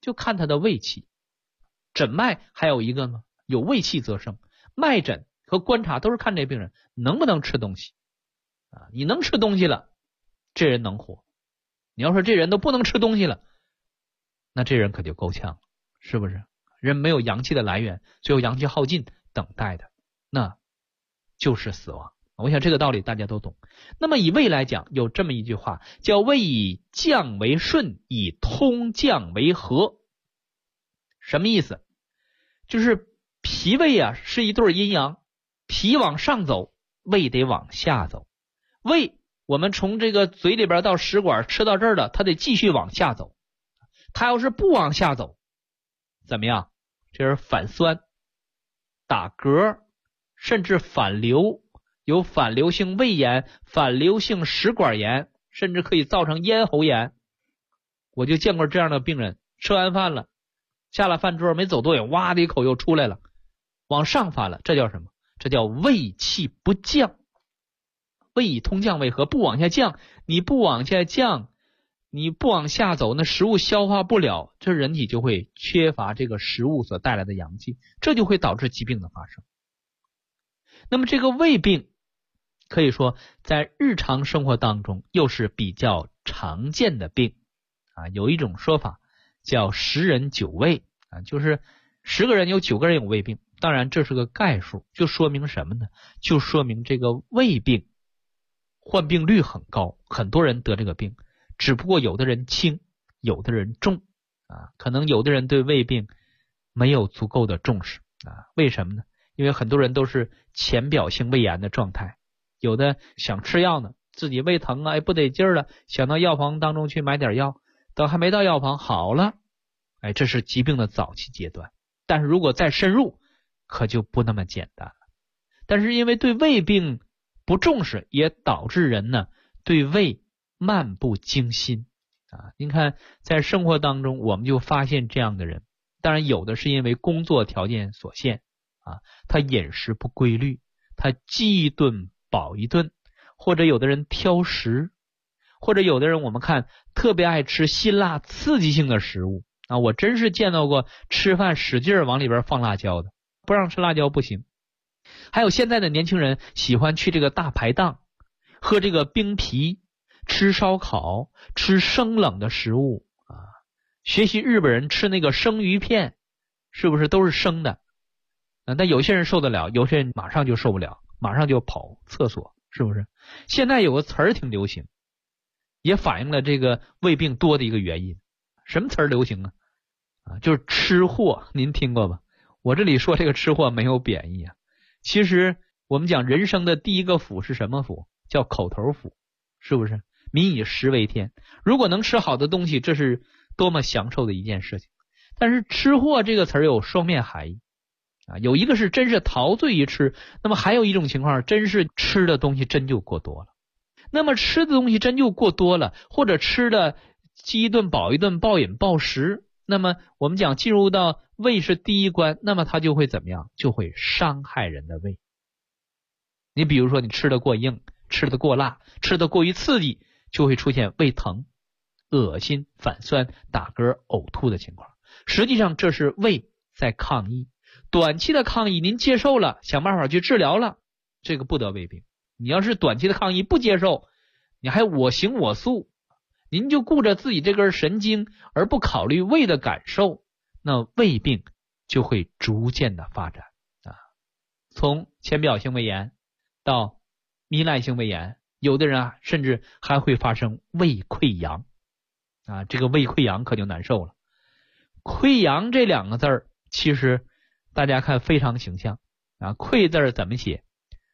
就看他的胃气。诊脉还有一个呢，有胃气则胜。脉诊和观察都是看这病人能不能吃东西啊，你能吃东西了，这人能活。你要说这人都不能吃东西了，那这人可就够呛了，是不是？人没有阳气的来源，最后阳气耗尽，等待的那就是死亡。我想这个道理大家都懂。那么以胃来讲，有这么一句话叫胃以降为顺，以通降为和。什么意思？就是脾胃啊是一对阴阳，脾往上走，胃得往下走。胃我们从这个嘴里边到食管吃到这儿了，它得继续往下走。它要是不往下走，怎么样？这是反酸、打嗝，甚至反流，有反流性胃炎、反流性食管炎，甚至可以造成咽喉炎。我就见过这样的病人，吃完饭了，下了饭桌没走多远，哇的一口又出来了，往上翻了，这叫什么？这叫胃气不降。胃以通降为和，不往下降，你不往下降，你不往下走，那食物消化不了，这人体就会缺乏这个食物所带来的阳气，这就会导致疾病的发生。那么这个胃病可以说在日常生活当中又是比较常见的病啊。有一种说法叫10人9胃啊，就是10个人有9个人有胃病。当然这是个概数，就说明什么呢？就说明这个胃病患病率很高，很多人得这个病，只不过有的人轻，有的人重啊。可能有的人对胃病没有足够的重视啊。为什么呢？因为很多人都是浅表性胃炎的状态，有的想吃药呢，自己胃疼啊，不得劲儿了，想到药房当中去买点药，等还没到药房好了，这是疾病的早期阶段。但是如果再深入，可就不那么简单了。但是因为对胃病不重视，也导致人呢对胃漫不经心啊。您看在生活当中我们就发现这样的人，当然有的是因为工作条件所限啊，他饮食不规律，他饥一顿饱一顿，或者有的人挑食，或者有的人我们看特别爱吃辛辣刺激性的食物啊。我真是见到过吃饭使劲往里边放辣椒的，不让吃辣椒不行。还有现在的年轻人喜欢去这个大排档喝这个冰啤，吃烧烤，吃生冷的食物啊。学习日本人吃那个生鱼片，是不是都是生的？但有些人受得了，有些人马上就受不了，马上就跑厕所，是不是？现在有个词儿挺流行，也反映了这个胃病多的一个原因。什么词儿流行啊？就是吃货，您听过吧？我这里说这个吃货没有贬义啊。其实我们讲人生的第一个福是什么福？叫口头福，是不是？民以食为天，如果能吃好的东西，这是多么享受的一件事情。但是吃货这个词儿有双面含义啊，有一个是真是陶醉于吃，那么还有一种情况真是吃的东西真就过多了。那么吃的东西真就过多了，或者吃的饥一顿饱一顿，暴饮暴食，那么我们讲进入到胃是第一关，那么它就会怎么样？就会伤害人的胃。你比如说你吃的过硬，吃的过辣，吃的过于刺激，就会出现胃疼、恶心、反酸、打嗝、呕吐的情况。实际上这是胃在抗议，短期的抗议您接受了，想办法去治疗了，这个不得胃病。你要是短期的抗议不接受，你还我行我素，您就顾着自己这根神经而不考虑胃的感受，那胃病就会逐渐的发展啊。从浅表性胃炎到糜烂性胃炎，有的人甚至还会发生胃溃疡啊。这个胃溃疡可就难受了。溃疡这两个字儿其实大家看非常形象啊。溃字怎么写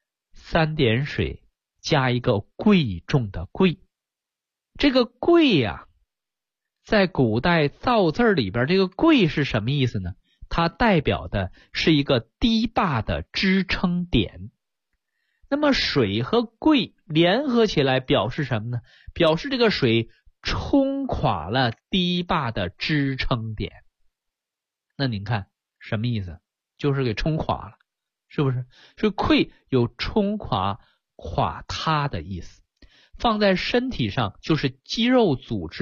？3点水加一个贵重的贵。这个贵在古代造字里边，这个贵是什么意思呢？它代表的是一个堤坝的支撑点。那么水和贵联合起来表示什么呢？表示这个水冲垮了堤坝的支撑点。那您看什么意思？就是给冲垮了，是不是？所以溃有冲垮、垮塌的意思。放在身体上就是肌肉组织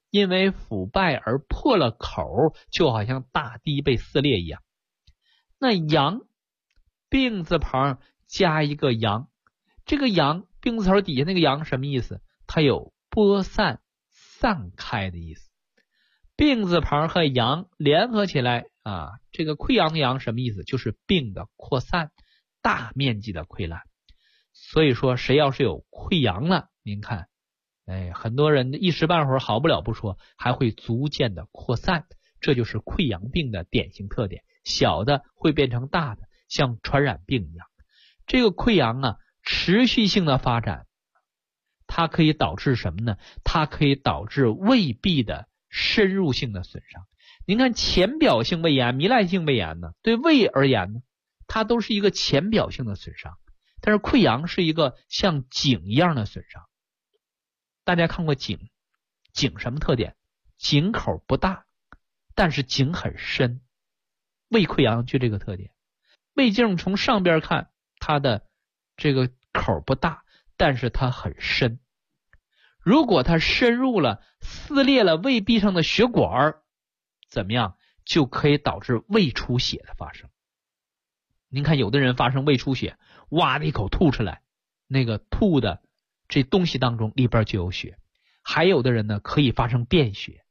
因为腐败而破了口，就好像大堤被撕裂一样。那阳，病字旁加一个阳，这个阳病字头底下那个阳什么意思？它有播散、散开的意思。病字旁和阳联合起来啊，这个溃疡的阳什么意思？就是病的扩散，大面积的溃烂。所以说谁要是有溃疡了，您看很多人一时半会儿好不了不说，还会逐渐的扩散，这就是溃疡病的典型特点，小的会变成大的，像传染病一样。这个溃疡啊，持续性的发展，它可以导致什么呢？它可以导致胃壁的深入性的损伤。您看浅表性胃炎、糜烂性胃炎呢，对胃而言呢，它都是一个浅表性的损伤，但是溃疡是一个像井一样的损伤。大家看过井，井什么特点？井口不大，但是井很深。胃溃疡就这个特点，胃镜从上边看，它的这个口不大，但是它很深。如果它深入了，撕裂了胃壁上的血管，怎么样？就可以导致胃出血的发生。您看有的人发生胃出血，哇的一口吐出来，那个吐的这东西当中里边就有血。还有的人呢，可以发生便血。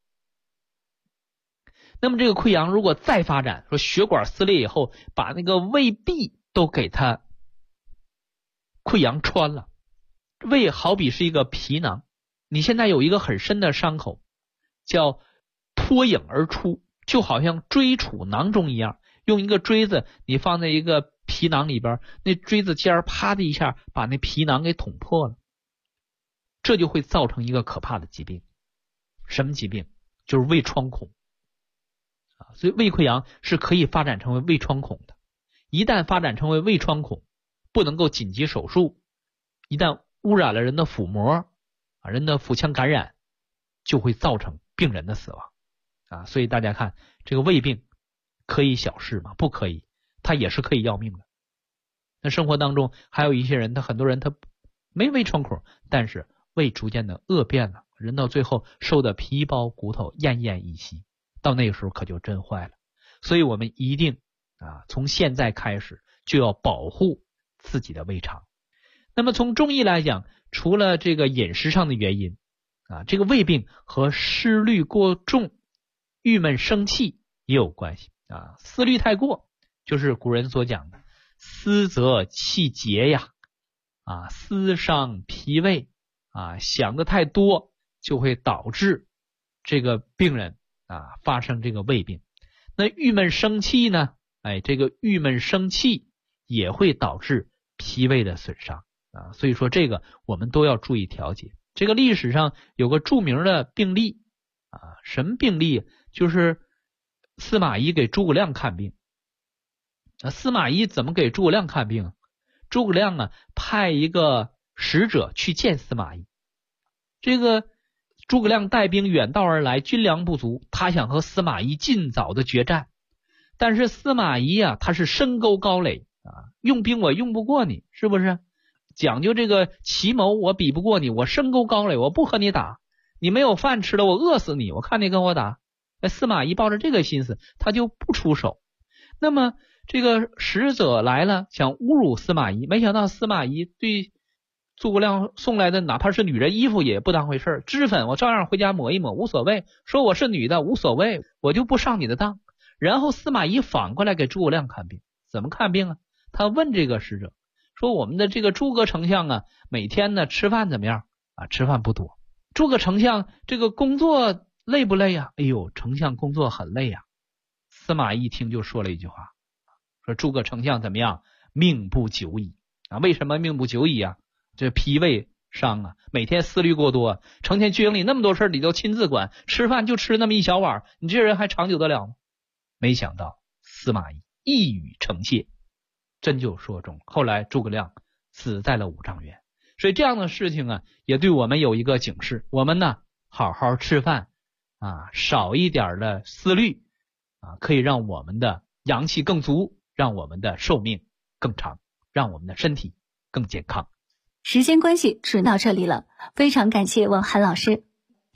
那么这个溃疡如果再发展，说血管撕裂以后，把那个胃壁都给它溃疡穿了。胃好比是一个皮囊，你现在有一个很深的伤口，叫脱颖而出，就好像锥杵囊中一样，用一个锥子你放在一个皮囊里边，那锥子尖啪的一下把那皮囊给捅破了，这就会造成一个可怕的疾病。什么疾病？就是胃穿孔所以胃溃疡是可以发展成为胃穿孔的。一旦发展成为胃穿孔，不能够紧急手术，一旦污染了人的腹膜人的腹腔感染，就会造成病人的死亡所以大家看这个胃病可以小事吗？不可以，它也是可以要命的。那生活当中还有一些人，很多人他没胃穿孔，但是胃逐渐的恶变了，人到最后瘦的皮包骨头，奄奄一息，到那个时候可就真坏了。所以我们一定从现在开始就要保护自己的胃肠。那么从中医来讲，除了这个饮食上的原因这个胃病和思虑过重、郁闷生气也有关系思虑太过，就是古人所讲的思则气结呀思伤脾胃想的太多，就会导致这个病人发生这个胃病。那郁闷生气呢？这个郁闷生气也会导致脾胃的损伤所以说这个我们都要注意调节。这个历史上有个著名的病例什么病例？就是司马懿给诸葛亮看病。司马懿怎么给诸葛亮看病？诸葛亮派一个使者去见司马懿。这个诸葛亮带兵远道而来，军粮不足，他想和司马懿尽早的决战。但是司马懿他是深沟高垒用兵我用不过你，是不是？讲究这个奇谋，我比不过你，我深沟高垒，我不和你打，你没有饭吃了，我饿死你，我看你跟我打。司马懿抱着这个心思，他就不出手。那么这个使者来了，想侮辱司马懿，没想到司马懿对诸葛亮送来的哪怕是女人衣服也不当回事，脂粉我照样回家抹一抹，无所谓，说我是女的无所谓，我就不上你的当。然后司马懿反过来给诸葛亮看病。怎么看病他问这个使者说，我们的这个诸葛丞相每天呢吃饭怎么样吃饭不多。诸葛丞相这个工作累不累哎呦，丞相工作很累司马懿一听就说了一句话，说诸葛丞相怎么样？命不久矣为什么命不久矣这脾胃伤每天思虑过多，成天军营里那么多事你都亲自管，吃饭就吃那么一小碗，你这人还长久得了吗？没想到司马懿一语成谢，真就说中。后来诸葛亮死在了五丈原。所以这样的事情也对我们有一个警示，我们好好吃饭少一点的思虑可以让我们的阳气更足，让我们的寿命更长，让我们的身体更健康。 时间关系只到这里了，非常感谢王涵老师。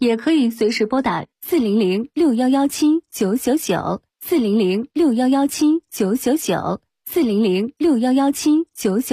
也可以随时拨打400-6117-999，400-6117-999，400-6117-999。